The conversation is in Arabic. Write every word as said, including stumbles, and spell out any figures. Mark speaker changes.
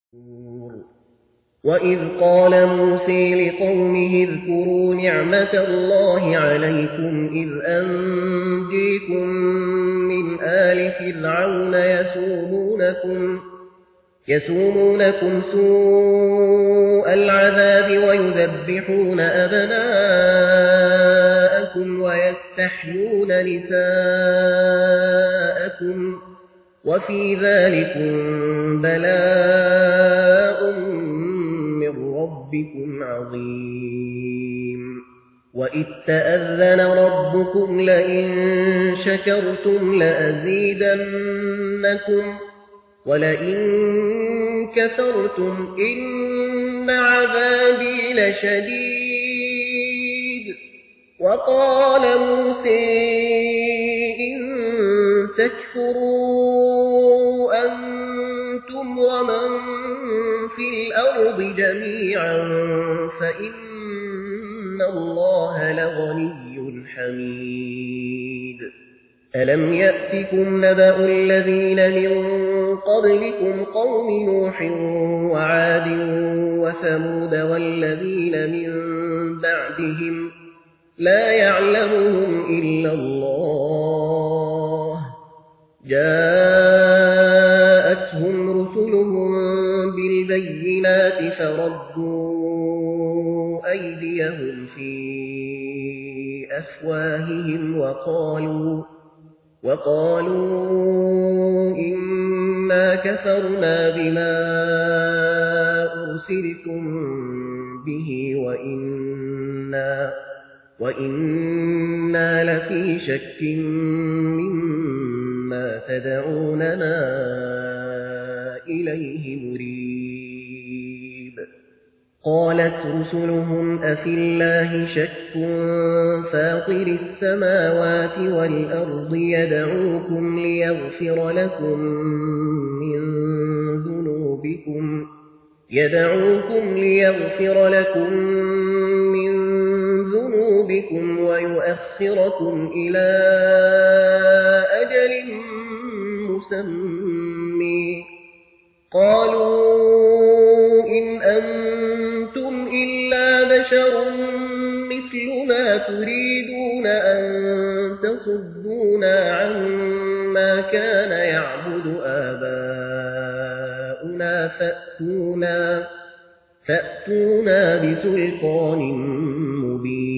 Speaker 1: وَإِذْ قَالَ مُوسَىٰ لِقَوْمِهِ اذْكُرُوا نِعْمَةَ اللَّهِ عَلَيْكُمْ إِذْ أَنجَيْكُم مِّنْ آلِ فِرْعَوْنَ يَسُومُونَكُمْ يَسُومُونَكُمْ سُوءَ الْعَذَابِ وَيُذَبِّحُونَ أَبْنَاءَكُمْ وَيَسْتَحْيُونَ نِسَاءَكُمْ ۚ وَفِي ذَٰلِكُم بَلَاءٌ مِّن رَّبِّكُمْ عَظِيمٌ. وَإِذْ تَأَذَّنَ رَبُّكُمْ لَئِن شَكَرْتُمْ لَأَزِيدَنَّكُمْ وَلَئِن كَفَرْتُمْ إِنَّ عَذَابِي لَشَدِيدٌ. وَقَالَ مُوسَىٰ إِن تَكْفُرُوا أَنتُمْ وَمَن فِي الْأَرْضِ جَمِيعًا فَإِنَّ اللَّهَ لَغَنِيٌّ حَمِيدٌ. أَلَمْ يَأْتِكُمْ نَبَأُ الَّذِينَ مِن قَبْلِكُمْ قَوْمِ نُوحٍ وَعَادٍ وَثَمُودَ وَالَّذِينَ مِن بَعْدِهِمْ لَا يَعْلَمُهُمْ إِلَّا اللَّهُ جَاءَتْهُمْ رُسُلُهُم بِالْبَيِّنَاتِ فَرَدُّوا أَيْدِيَهُمْ فِي أَفْوَاهِهِمْ وَقَالُوا وَقَالُوا إِنَّا كَفَرْنَا بِمَا أُرْسِلْتُم بِهِ وَإِنَّا وَإِنَّا لَفِي شَكٍّ مِّمَّا تَدْعُونَنَا إِلَيْهِ مُرِيبٍ. قَالَتْ رُسُلُهُمْ أَفِي اللَّهِ شَكٌّ فَاطِرِ السَّمَاوَاتِ وَالْأَرْضِ يَدْعُوكُمْ لِيَغْفِرَ لَكُم مِّن ذُنُوبِكُمْ يَدْعُوكُمْ لِيَغْفِرَ لَكُم مِّن ذُنُوبِكُمْ وَيُؤَخِّرَكُمْ إِلَىٰ أَجَلٍ مُّسَمًّى ۚ قَالُوا إِنْ أَنتُمْ إِلَّا بَشَرٌ مِّثْلُنَا تُرِيدُونَ أَن تَصُدُّونَا عَمَّا كَانَ يَعْبُدُ آبَاؤُنَا فَأْتُونَا فَأْتُونَا بِسُلْطَانٍ مُّبِينٍ.